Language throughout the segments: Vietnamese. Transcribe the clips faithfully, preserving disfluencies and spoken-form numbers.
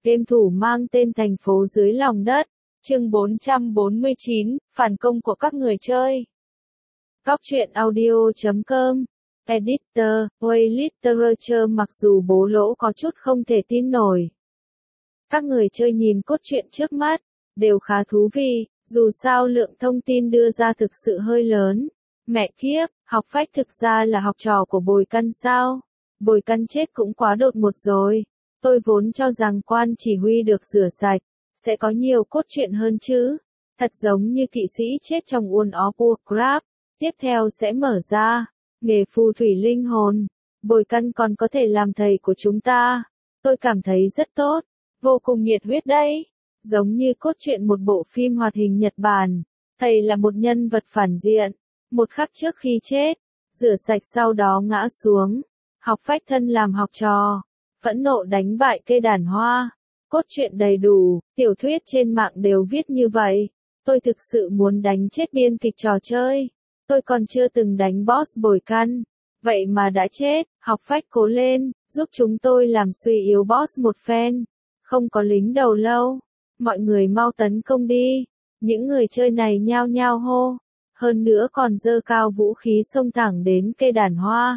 Game thủ mang tên thành phố dưới lòng đất, chương bốn trăm bốn mươi chín, phản công của các người chơi. Góc truyện audio chấm com, Editor, Way Literature. Mặc dù bố lỗ có chút không thể tin nổi. Các người chơi nhìn cốt truyện trước mắt, đều khá thú vị, dù sao lượng thông tin đưa ra thực sự hơi lớn. Mẹ kiếp, học phách thực ra là học trò của Bồi Căn sao? Bồi Căn chết cũng quá đột ngột rồi. Tôi vốn cho rằng quan chỉ huy được rửa sạch, sẽ có nhiều cốt truyện hơn chứ. Thật giống như kỵ sĩ chết trong World of Warcraft. Tiếp theo sẽ mở ra, nghề phù thủy linh hồn. Bồi Căn còn có thể làm thầy của chúng ta. Tôi cảm thấy rất tốt, vô cùng nhiệt huyết đấy. Giống như cốt truyện một bộ phim hoạt hình Nhật Bản. Thầy là một nhân vật phản diện. Một khắc trước khi chết, rửa sạch sau đó ngã xuống. Học phách thân làm học trò. Phẫn nộ đánh bại cây đàn hoa. Cốt truyện đầy đủ, tiểu thuyết trên mạng đều viết như vậy. Tôi thực sự muốn đánh chết biên kịch trò chơi. Tôi còn chưa từng đánh boss Bồi Căn. Vậy mà đã chết, học phách cố lên, giúp chúng tôi làm suy yếu boss một phen. Không có lính đầu lâu. Mọi người mau tấn công đi. Những người chơi này nhao nhao hô. Hơn nữa còn giơ cao vũ khí xông thẳng đến cây đàn hoa.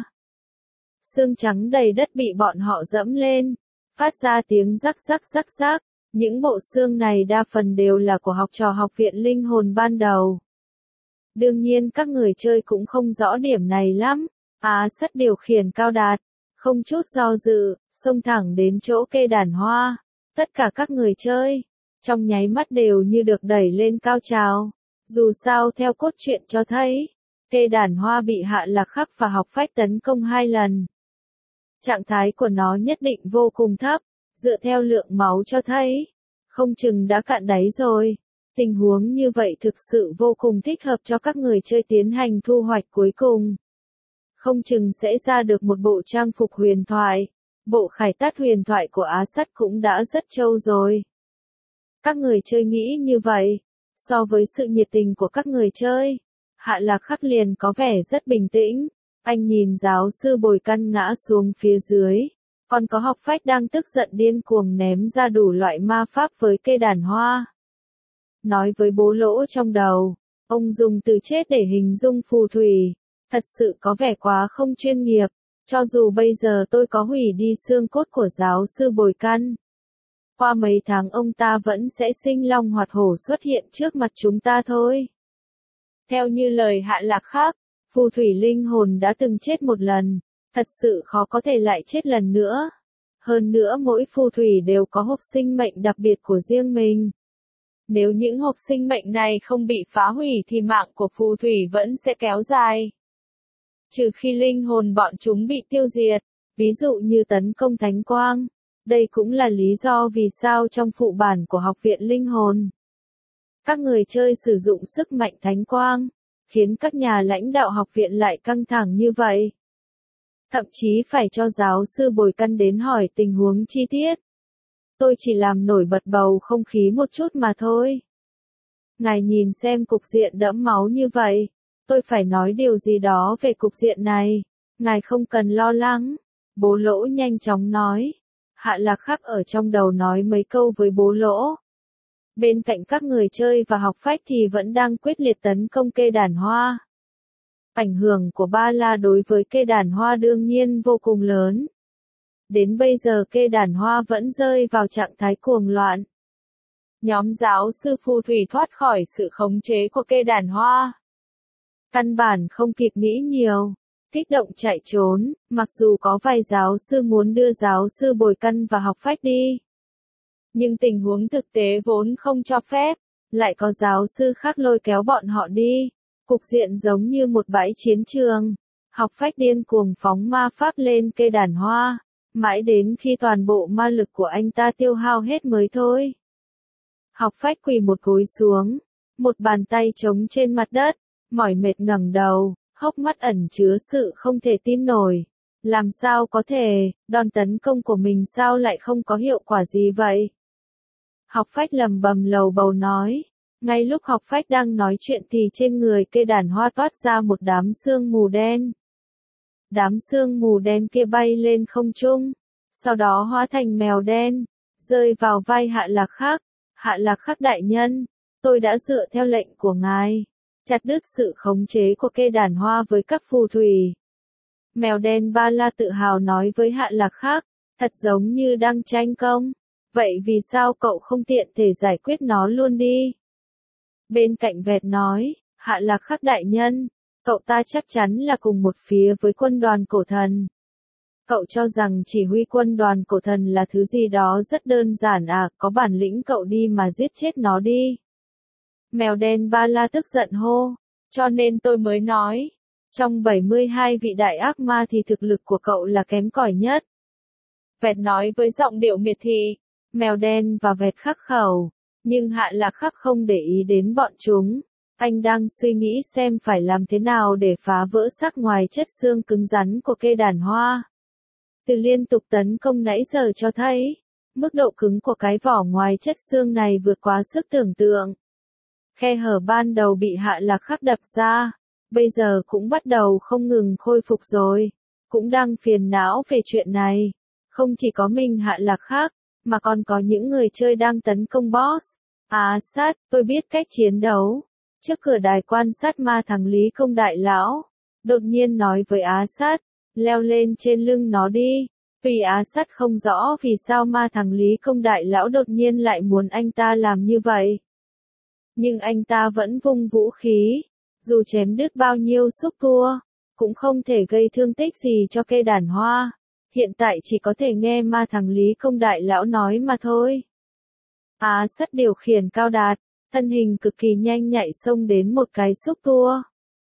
Xương trắng đầy đất bị bọn họ dẫm lên, phát ra tiếng rắc rắc rắc rắc. Những bộ xương này đa phần đều là của học trò học viện linh hồn ban đầu. Đương nhiên các người chơi cũng không rõ điểm này lắm. Á Sắt điều khiển cao đạt, không chút do dự, xông thẳng đến chỗ cây đàn hoa. Tất cả các người chơi, trong nháy mắt đều như được đẩy lên cao trào. Dù sao theo cốt truyện cho thấy, cây đàn hoa bị Hạ Lạc Khắc và học phách tấn công hai lần. Trạng thái của nó nhất định vô cùng thấp, dựa theo lượng máu cho thấy, không chừng đã cạn đáy rồi. Tình huống như vậy thực sự vô cùng thích hợp cho các người chơi tiến hành thu hoạch cuối cùng. Không chừng sẽ ra được một bộ trang phục huyền thoại. Bộ khải tát huyền thoại của Á Sắt cũng đã rất trâu rồi. Các người chơi nghĩ như vậy. So với sự nhiệt tình của các người chơi, Hạ Lạc Khắc liền có vẻ rất bình tĩnh. Anh nhìn giáo sư Bồi Căn ngã xuống phía dưới. Còn có học phách đang tức giận điên cuồng ném ra đủ loại ma pháp với cây đàn hoa. Nói với bố lỗ trong đầu, ông dùng từ chết để hình dung phù thủy. Thật sự có vẻ quá không chuyên nghiệp. Cho dù bây giờ tôi có hủy đi xương cốt của giáo sư Bồi Căn, qua mấy tháng ông ta vẫn sẽ sinh long hoạt hổ xuất hiện trước mặt chúng ta thôi. Theo như lời Hạ Lạc Khắc, phù thủy linh hồn đã từng chết một lần, thật sự khó có thể lại chết lần nữa. Hơn nữa mỗi phù thủy đều có hộp sinh mệnh đặc biệt của riêng mình. Nếu những hộp sinh mệnh này không bị phá hủy thì mạng của phù thủy vẫn sẽ kéo dài. Trừ khi linh hồn bọn chúng bị tiêu diệt, ví dụ như tấn công thánh quang. Đây cũng là lý do vì sao trong phụ bản của học viện linh hồn, các người chơi sử dụng sức mạnh thánh quang, khiến các nhà lãnh đạo học viện lại căng thẳng như vậy. Thậm chí phải cho giáo sư Bồi Căn đến hỏi tình huống chi tiết. Tôi chỉ làm nổi bật bầu không khí một chút mà thôi. Ngài nhìn xem cục diện đẫm máu như vậy, tôi phải nói điều gì đó về cục diện này. Ngài không cần lo lắng, bố lỗ nhanh chóng nói. Hạ Lạc Khắc ở trong đầu nói mấy câu với bố lỗ. Bên cạnh các người chơi và học phách thì vẫn đang quyết liệt tấn công cây đàn hoa. Ảnh hưởng của Ba La đối với cây đàn hoa đương nhiên vô cùng lớn. Đến bây giờ cây đàn hoa vẫn rơi vào trạng thái cuồng loạn. Nhóm giáo sư phù thủy thoát khỏi sự khống chế của cây đàn hoa. Căn bản không kịp nghĩ nhiều. Kích động chạy trốn, mặc dù có vài giáo sư muốn đưa giáo sư Bồi Căn và học phách đi. Nhưng tình huống thực tế vốn không cho phép, lại có giáo sư khác lôi kéo bọn họ đi. Cục diện giống như một bãi chiến trường. Học phách điên cuồng phóng ma pháp lên cây đàn hoa, mãi đến khi toàn bộ ma lực của anh ta tiêu hao hết mới thôi. Học phách quỳ một gối xuống, một bàn tay trống trên mặt đất, mỏi mệt ngẩng đầu. Hốc mắt ẩn chứa sự không thể tin nổi. Làm sao có thể, đòn tấn công của mình sao lại không có hiệu quả gì vậy? Học phách lầm bầm lầu bầu nói. Ngay lúc học phách đang nói chuyện thì trên người cây đàn hoa toát ra một đám sương mù đen. Đám sương mù đen kia bay lên không trung, sau đó hóa thành mèo đen, rơi vào vai Hạ Lạc Khắc. Hạ Lạc Khắc đại nhân, tôi đã dựa theo lệnh của ngài, chặt đứt sự khống chế của cây đàn hoa với các phù thủy. Mèo đen Ba La tự hào nói với Hạ Lạc Khắc, thật giống như đang tranh công. Vậy vì sao cậu không tiện thể giải quyết nó luôn đi? Bên cạnh Vẹt nói, Hạ Lạc Khắc đại nhân, cậu ta chắc chắn là cùng một phía với quân đoàn cổ thần. Cậu cho rằng chỉ huy quân đoàn cổ thần là thứ gì đó rất đơn giản à, có bản lĩnh cậu đi mà giết chết nó đi. Mèo đen Ba La tức giận hô, cho nên tôi mới nói, trong bảy mươi hai vị đại ác ma thì thực lực của cậu là kém cỏi nhất. Vẹt nói với giọng điệu miệt thị, mèo đen và Vẹt khắc khẩu, nhưng Hạ Lạc Khắc không để ý đến bọn chúng. Anh đang suy nghĩ xem phải làm thế nào để phá vỡ sắc ngoài chất xương cứng rắn của cây đàn hoa. Từ liên tục tấn công nãy giờ cho thấy, mức độ cứng của cái vỏ ngoài chất xương này vượt quá sức tưởng tượng. Khe hở ban đầu bị Hạ Lạc Khắc đập ra, bây giờ cũng bắt đầu không ngừng khôi phục rồi, cũng đang phiền não về chuyện này. Không chỉ có mình Hạ Lạc Khắc, mà còn có những người chơi đang tấn công boss. Á sát, tôi biết cách chiến đấu. Trước cửa đài quan sát ma thằng Lý Công Đại Lão, đột nhiên nói với Á sát, leo lên trên lưng nó đi. Vì Á sát không rõ vì sao ma thằng Lý Công Đại Lão đột nhiên lại muốn anh ta làm như vậy. Nhưng anh ta vẫn vung vũ khí, dù chém đứt bao nhiêu xúc tua, cũng không thể gây thương tích gì cho cây đàn hoa. Hiện tại chỉ có thể nghe ma thằng Lý Công Đại Lão nói mà thôi. Á sát điều khiển cao đạt, thân hình cực kỳ nhanh nhạy xông đến một cái xúc tua.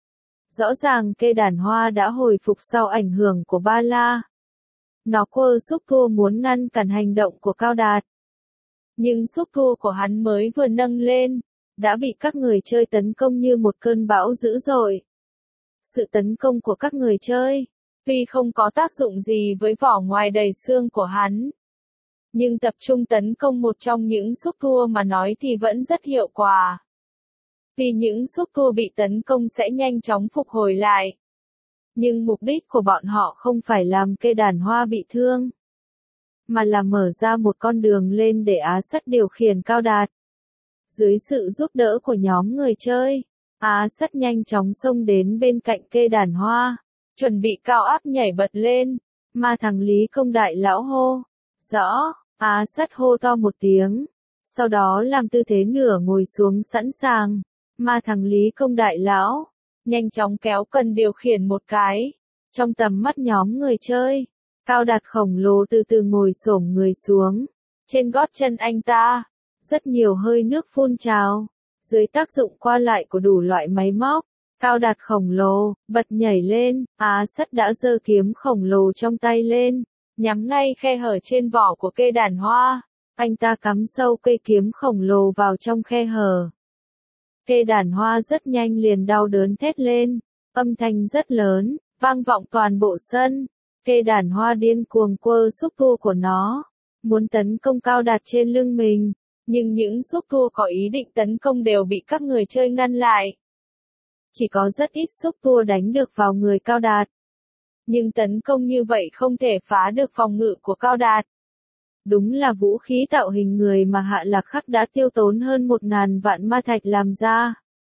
Rõ ràng cây đàn hoa đã hồi phục sau ảnh hưởng của Ba La. Nó quơ xúc tua muốn ngăn cản hành động của cao đạt. Nhưng xúc tua của hắn mới vừa nâng lên, đã bị các người chơi tấn công như một cơn bão dữ dội. Sự tấn công của các người chơi, tuy không có tác dụng gì với vỏ ngoài đầy xương của hắn, nhưng tập trung tấn công một trong những xúc tua mà nói thì vẫn rất hiệu quả. Vì những xúc tua bị tấn công sẽ nhanh chóng phục hồi lại. Nhưng mục đích của bọn họ không phải làm cây đàn hoa bị thương, mà là mở ra một con đường lên để Á sát điều khiển cao đạt. Dưới sự giúp đỡ của nhóm người chơi, Á sát nhanh chóng xông đến bên cạnh cây đàn hoa, chuẩn bị cao áp nhảy bật lên. Ma thằng Lý Công Đại Lão hô, rõ, Á sát hô to một tiếng, sau đó làm tư thế nửa ngồi xuống sẵn sàng. Ma thằng Lý Công Đại Lão nhanh chóng kéo cần điều khiển một cái. Trong tầm mắt nhóm người chơi, cao đạt khổng lồ từ từ ngồi xổm người xuống. Trên gót chân anh ta, rất nhiều hơi nước phun trào. Dưới tác dụng qua lại của đủ loại máy móc, cao đạt khổng lồ bật nhảy lên. Á sát đã giơ kiếm khổng lồ trong tay lên, nhắm ngay khe hở trên vỏ của cây đàn hoa. Anh ta cắm sâu cây kiếm khổng lồ vào trong khe hở. Cây đàn hoa rất nhanh liền đau đớn thét lên, âm thanh rất lớn, vang vọng toàn bộ sân. Cây đàn hoa điên cuồng quơ xúc tua của nó, muốn tấn công cao đạt trên lưng mình, nhưng những xúc tua có ý định tấn công đều bị các người chơi ngăn lại. Chỉ có rất ít xúc tua đánh được vào người cao đạt. Nhưng tấn công như vậy không thể phá được phòng ngự của cao đạt. Đúng là vũ khí tạo hình người mà Hạ Lạc Khắc đã tiêu tốn hơn một ngàn vạn ma thạch làm ra.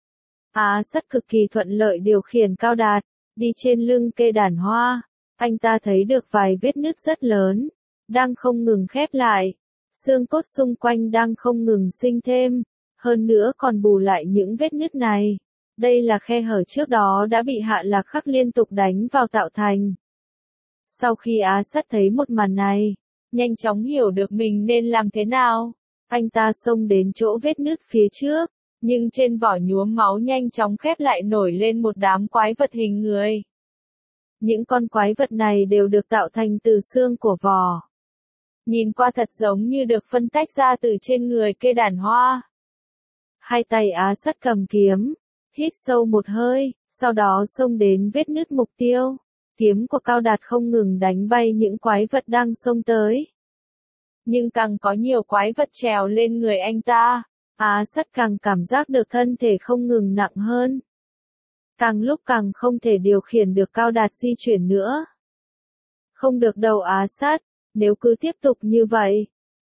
Á sát cực kỳ thuận lợi điều khiển cao đạt, đi trên lưng cây đàn hoa. Anh ta thấy được vài vết nứt rất lớn, đang không ngừng khép lại. Xương cốt xung quanh đang không ngừng sinh thêm, hơn nữa còn bù lại những vết nứt này. Đây là khe hở trước đó đã bị Hạ Lạc Khắc liên tục đánh vào tạo thành. Sau khi Á sát thấy một màn này, nhanh chóng hiểu được mình nên làm thế nào. Anh ta xông đến chỗ vết nứt phía trước, nhưng trên vỏ nhuốm máu nhanh chóng khép lại nổi lên một đám quái vật hình người. Những con quái vật này đều được tạo thành từ xương của vỏ. Nhìn qua thật giống như được phân tách ra từ trên người cây đàn hoa. Hai tay Á sát cầm kiếm, hít sâu một hơi, sau đó xông đến vết nứt mục tiêu. Kiếm của cao đạt không ngừng đánh bay những quái vật đang xông tới. Nhưng càng có nhiều quái vật trèo lên người anh ta, Á sát càng cảm giác được thân thể không ngừng nặng hơn. Càng lúc càng không thể điều khiển được cao đạt di chuyển nữa. Không được đâu Á sát, nếu cứ tiếp tục như vậy,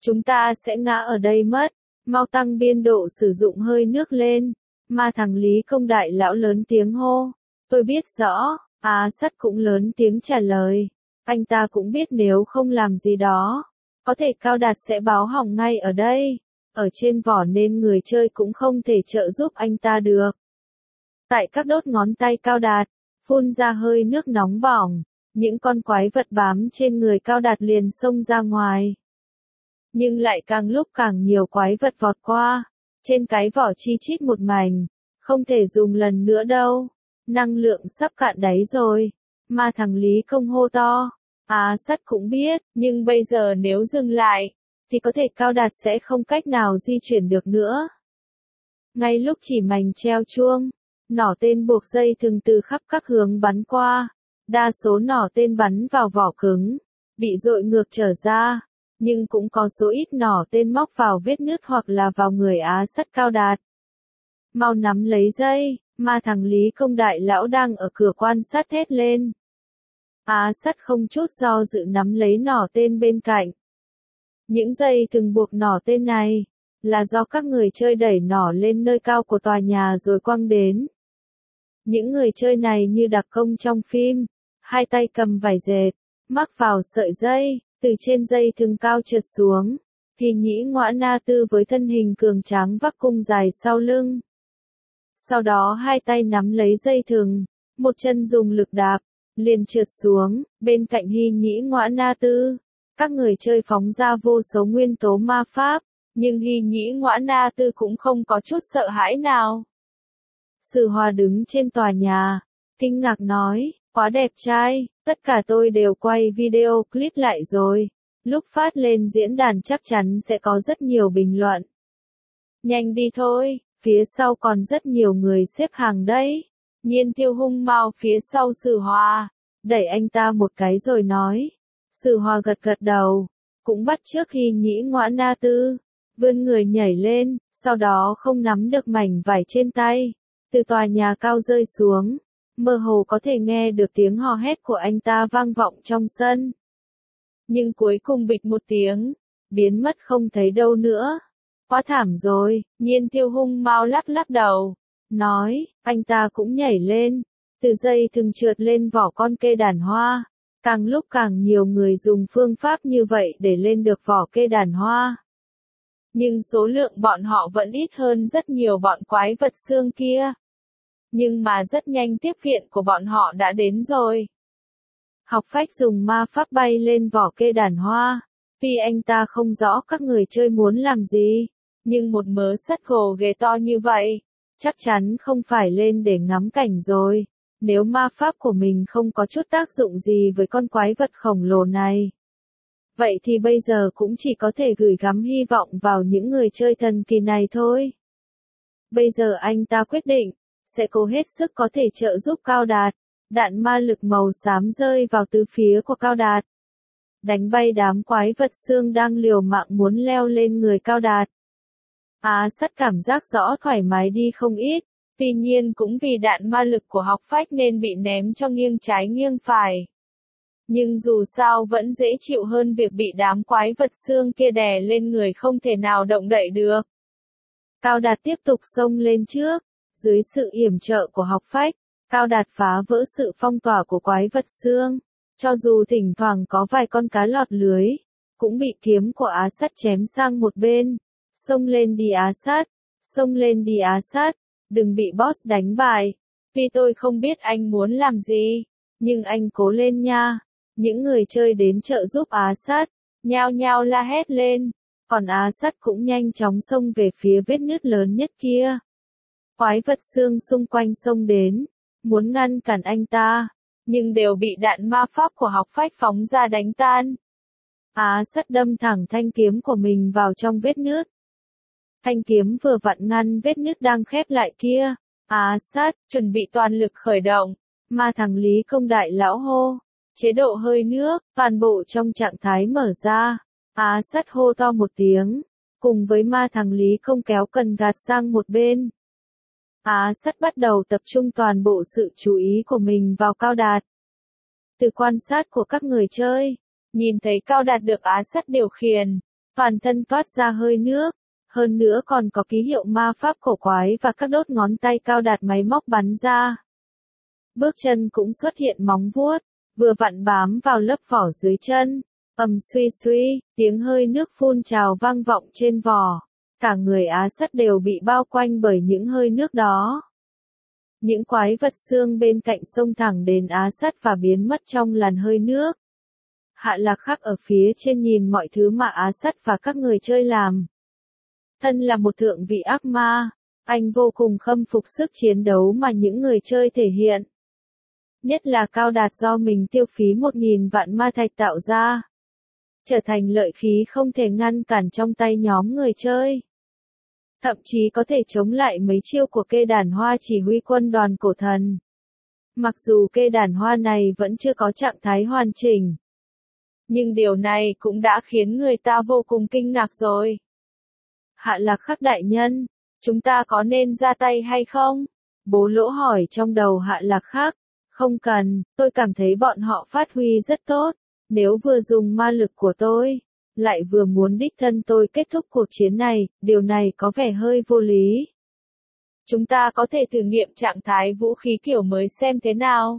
Chúng ta sẽ ngã ở đây mất, mau tăng biên độ sử dụng hơi nước lên. Ma thằng Lý Công đại lão lớn tiếng hô. Tôi biết rõ, Á Sắt cũng lớn tiếng trả lời. Anh ta cũng biết nếu không làm gì đó, có thể Cao Đạt sẽ báo hỏng ngay ở đây. Ở trên vỏ nên người chơi cũng không thể trợ giúp anh ta được. Tại các đốt ngón tay Cao Đạt, phun ra hơi nước nóng bỏng, những con quái vật bám trên người Cao Đạt liền xông ra ngoài. Nhưng lại càng lúc càng nhiều quái vật vọt qua, trên cái vỏ chi chít một mảnh, không thể dùng lần nữa đâu, năng lượng sắp cạn đáy rồi. Ma thằng Lý Công hô to. Á Sắt cũng biết, nhưng bây giờ nếu dừng lại, thì có thể Cao Đạt sẽ không cách nào di chuyển được nữa. Ngay lúc chỉ mảnh treo chuông, nỏ tên buộc dây thừng từ khắp các hướng bắn qua, đa số nỏ tên bắn vào vỏ cứng, bị dội ngược trở ra, nhưng cũng có số ít nỏ tên móc vào vết nứt hoặc là vào người Á Sắt Cao Đạt. Mau nắm lấy dây, ma thằng Lý Công đại lão đang ở cửa quan sát thét lên. Á Sắt không chút do dự nắm lấy nỏ tên bên cạnh. Những dây thừng buộc nỏ tên này, là do các người chơi đẩy nỏ lên nơi cao của tòa nhà rồi quăng đến. Những người chơi này như đặc công trong phim, hai tay cầm vải dệt, mắc vào sợi dây, từ trên dây thừng cao trượt xuống. Thì Nhĩ Ngoã Na Tư với thân hình cường tráng vác cung dài sau lưng. Sau đó hai tay nắm lấy dây thừng, một chân dùng lực đạp, liền trượt xuống, bên cạnh Hy Nhĩ Ngoã Na Tư. Các người chơi phóng ra vô số nguyên tố ma pháp, nhưng Hy Nhĩ Ngoã Na Tư cũng không có chút sợ hãi nào. Sử Hòa đứng trên tòa nhà, kinh ngạc nói, quá đẹp trai, tất cả tôi đều quay video clip lại rồi, lúc phát lên diễn đàn chắc chắn sẽ có rất nhiều bình luận. Nhanh đi thôi, phía sau còn rất nhiều người xếp hàng đấy. Nhiên Tiêu hung mau phía sau Sử Hòa, đẩy anh ta một cái rồi nói. Sử Hòa gật gật đầu, cũng bắt chước Hy Nhĩ Ngoã Na Tư, vươn người nhảy lên, sau đó không nắm được mảnh vải trên tay, từ tòa nhà cao rơi xuống, mơ hồ có thể nghe được tiếng hò hét của anh ta vang vọng trong sân. Nhưng cuối cùng bịch một tiếng, biến mất không thấy đâu nữa. Quá thảm rồi, Nhiên Tiêu hung mau lắc lắc đầu, nói, anh ta cũng nhảy lên, từ dây thừng trượt lên vỏ con kê đàn hoa. Càng lúc càng nhiều người dùng phương pháp như vậy để lên được vỏ kê đàn hoa. Nhưng số lượng bọn họ vẫn ít hơn rất nhiều bọn quái vật xương kia. Nhưng mà rất nhanh tiếp viện của bọn họ đã đến rồi. Học Phách dùng ma pháp bay lên vỏ kê đàn hoa. Tuy anh ta không rõ các người chơi muốn làm gì, nhưng một mớ sắt gồ ghề to như vậy, chắc chắn không phải lên để ngắm cảnh rồi. Nếu ma pháp của mình không có chút tác dụng gì với con quái vật khổng lồ này, vậy thì bây giờ cũng chỉ có thể gửi gắm hy vọng vào những người chơi thần kỳ này thôi. Bây giờ anh ta quyết định, sẽ cố hết sức có thể trợ giúp Cao Đạt. Đạn ma lực màu xám rơi vào tứ phía của Cao Đạt, đánh bay đám quái vật xương đang liều mạng muốn leo lên người Cao Đạt. Á Sắt cảm giác rõ thoải mái đi không ít. Tuy nhiên cũng vì đạn ma lực của Học Phách nên bị ném cho nghiêng trái nghiêng phải. Nhưng dù sao vẫn dễ chịu hơn việc bị đám quái vật xương kia đè lên người không thể nào động đậy được. Cao Đạt tiếp tục xông lên trước, dưới sự yểm trợ của Học Phách, Cao Đạt phá vỡ sự phong tỏa của quái vật xương. Cho dù thỉnh thoảng có vài con cá lọt lưới, cũng bị kiếm của Á Sắt chém sang một bên. Xông lên đi Á Sắt, xông lên đi Á Sắt. Đừng bị boss đánh bại. Tuy tôi không biết anh muốn làm gì, nhưng anh cố lên nha. Những người chơi đến trợ giúp Á Sắt, nhao nhao la hét lên. Còn Á Sắt cũng nhanh chóng xông về phía vết nứt lớn nhất kia. Quái vật xương xung quanh xông đến, muốn ngăn cản anh ta, nhưng đều bị đạn ma pháp của Học Phách phóng ra đánh tan. Á Sắt đâm thẳng thanh kiếm của mình vào trong vết nứt. Thanh kiếm vừa vặn ngăn vết nứt đang khép lại kia. Á Sắt, chuẩn bị toàn lực khởi động. Ma thằng Lý Công đại lão hô. Chế độ hơi nước, toàn bộ trong trạng thái mở ra. Á Sắt hô to một tiếng, cùng với ma thằng Lý Công kéo cần gạt sang một bên. Á Sắt bắt đầu tập trung toàn bộ sự chú ý của mình vào Cao Đạt. Từ quan sát của các người chơi, nhìn thấy Cao Đạt được Á Sắt điều khiển, toàn thân toát ra hơi nước, hơn nữa còn có ký hiệu ma pháp cổ quái và các đốt ngón tay cao đạt máy móc bắn ra. Bước chân cũng xuất hiện móng vuốt, vừa vặn bám vào lớp vỏ dưới chân. Ầm suy suy, tiếng hơi nước phun trào vang vọng trên vỏ. Cả người Á Sắt đều bị bao quanh bởi những hơi nước đó. Những quái vật xương bên cạnh xông thẳng đến Á Sắt và biến mất trong làn hơi nước. Hạ Lạc Khắc ở phía trên nhìn mọi thứ mà Á Sắt và các người chơi làm. Thân là một thượng vị ác ma, anh vô cùng khâm phục sức chiến đấu mà những người chơi thể hiện. Nhất là Cao Đạt do mình tiêu phí một nghìn vạn ma thạch tạo ra. Trở thành lợi khí không thể ngăn cản trong tay nhóm người chơi. Thậm chí có thể chống lại mấy chiêu của Kê Đàn Hoa chỉ huy quân đoàn cổ thần. Mặc dù Kê Đàn Hoa này vẫn chưa có trạng thái hoàn chỉnh. Nhưng điều này cũng đã khiến người ta vô cùng kinh ngạc rồi. Hạ Lạc Khắc đại nhân, chúng ta có nên ra tay hay không? Bố Lỗ hỏi trong đầu Hạ Lạc Khắc. Không cần, tôi cảm thấy bọn họ phát huy rất tốt. Nếu vừa dùng ma lực của tôi, lại vừa muốn đích thân tôi kết thúc cuộc chiến này, điều này có vẻ hơi vô lý. Chúng ta có thể thử nghiệm trạng thái vũ khí kiểu mới xem thế nào.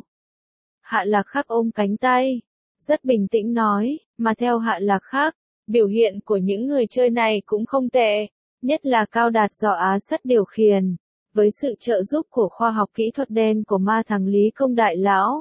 Hạ Lạc Khắc ôm cánh tay, rất bình tĩnh nói, mà theo Hạ Lạc Khắc, biểu hiện của những người chơi này cũng không tệ, nhất là Cao Đạt do Á Sắt điều khiển, với sự trợ giúp của khoa học kỹ thuật đen của ma thằng Lý Công Đại Lão.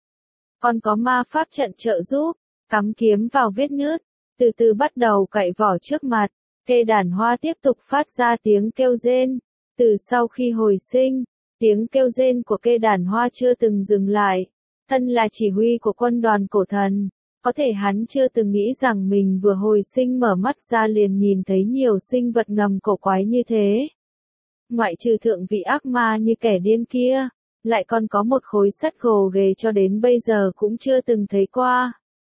Còn có ma pháp trận trợ giúp, cắm kiếm vào vết nứt, từ từ bắt đầu cạy vỏ trước mặt. Kê Đàn Hoa tiếp tục phát ra tiếng kêu rên. Từ sau khi hồi sinh, tiếng kêu rên của Kê Đàn Hoa chưa từng dừng lại. Thân là chỉ huy của quân đoàn cổ thần, có thể hắn chưa từng nghĩ rằng mình vừa hồi sinh mở mắt ra liền nhìn thấy nhiều sinh vật ngầm cổ quái như thế. Ngoại trừ thượng vị ác ma như kẻ điên kia, lại còn có một khối sắt gồ ghề cho đến bây giờ cũng chưa từng thấy qua.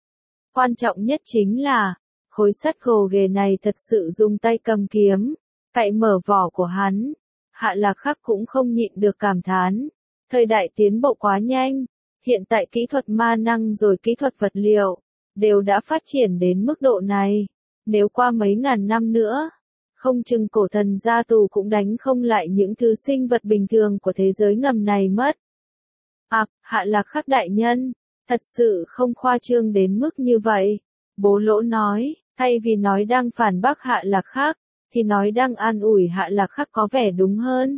Quan trọng nhất chính là, khối sắt gồ ghề này thật sự dùng tay cầm kiếm, cạy mở vỏ của hắn. Hạ Lạc Khắc cũng không nhịn được cảm thán. Thời đại tiến bộ quá nhanh, hiện tại kỹ thuật ma năng rồi kỹ thuật vật liệu, đều đã phát triển đến mức độ này. Nếu qua mấy ngàn năm nữa, không chừng cổ thần gia tù cũng đánh không lại những thứ sinh vật bình thường của thế giới ngầm này mất. À, Hạ Lạc Khắc đại nhân, thật sự không khoa trương đến mức như vậy. Bố Lỗ nói, thay vì nói đang phản bác Hạ Lạc Khắc, thì nói đang an ủi Hạ Lạc Khắc có vẻ đúng hơn.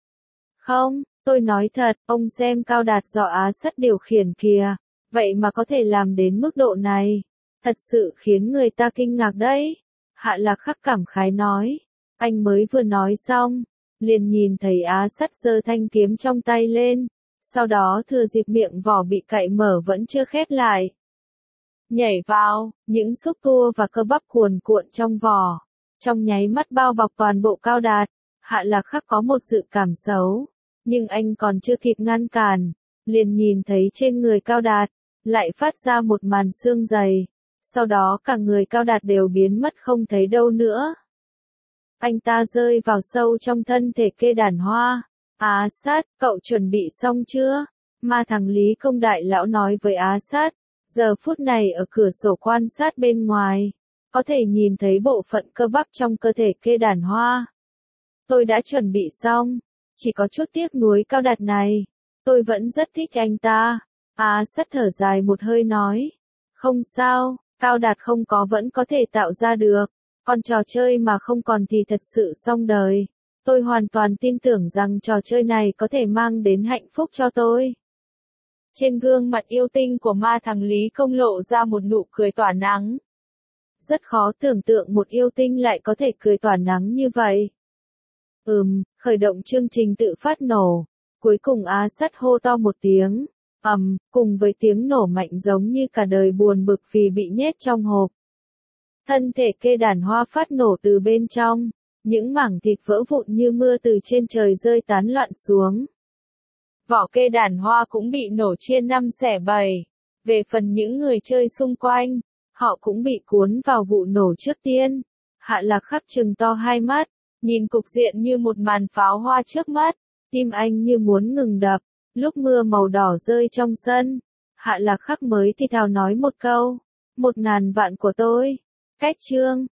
Không, tôi nói thật, ông xem Cao Đạt do Á Sắt điều khiển kìa, vậy mà có thể làm đến mức độ này. Thật sự khiến người ta kinh ngạc đấy. Hạ Lạc Khắc cảm khái nói, anh mới vừa nói xong, liền nhìn thấy Á Sắt giơ thanh kiếm trong tay lên, sau đó thừa dịp miệng vỏ bị cạy mở vẫn chưa khép lại. Nhảy vào, những xúc tua và cơ bắp cuồn cuộn trong vỏ, trong nháy mắt bao bọc toàn bộ Cao Đạt. Hạ Lạc Khắc có một dự cảm xấu, nhưng anh còn chưa kịp ngăn cản, liền nhìn thấy trên người Cao Đạt, lại phát ra một màn xương dày. Sau đó cả người Cao Đạt đều biến mất không thấy đâu nữa. Anh ta rơi vào sâu trong thân thể Kê Đàn Hoa. Á Sát, cậu chuẩn bị xong chưa? Ma thằng Lý Công Đại Lão nói với Á Sát. Giờ phút này ở cửa sổ quan sát bên ngoài, có thể nhìn thấy bộ phận cơ bắp trong cơ thể Kê Đàn Hoa. Tôi đã chuẩn bị xong, chỉ có chút tiếc nuối Cao Đạt này. Tôi vẫn rất thích anh ta. Á Sát thở dài một hơi nói. Không sao. Cao Đạt không có vẫn có thể tạo ra được, còn trò chơi mà không còn thì thật sự xong đời. Tôi hoàn toàn tin tưởng rằng trò chơi này có thể mang đến hạnh phúc cho tôi. Trên gương mặt yêu tinh của ma thằng Lý Công lộ ra một nụ cười tỏa nắng. Rất khó tưởng tượng một yêu tinh lại có thể cười tỏa nắng như vậy. Ừm, khởi động chương trình tự phát nổ. Cuối cùng Á Sắt hô to một tiếng. Ầm, um, cùng với tiếng nổ mạnh giống như cả đời buồn bực vì bị nhét trong hộp. Thân thể Kê Đàn Hoa phát nổ từ bên trong, những mảng thịt vỡ vụn như mưa từ trên trời rơi tán loạn xuống. Vỏ Kê Đàn Hoa cũng bị nổ chia năm xẻ bảy. Về phần những người chơi xung quanh, họ cũng bị cuốn vào vụ nổ trước tiên. Hạ Lạc Khắc trừng to hai mắt, nhìn cục diện như một màn pháo hoa trước mắt, tim anh như muốn ngừng đập. Lúc mưa màu đỏ rơi trong sân, Hạ Lạc Khắc mới thì thào nói một câu, một ngàn vạn của tôi. Cách chương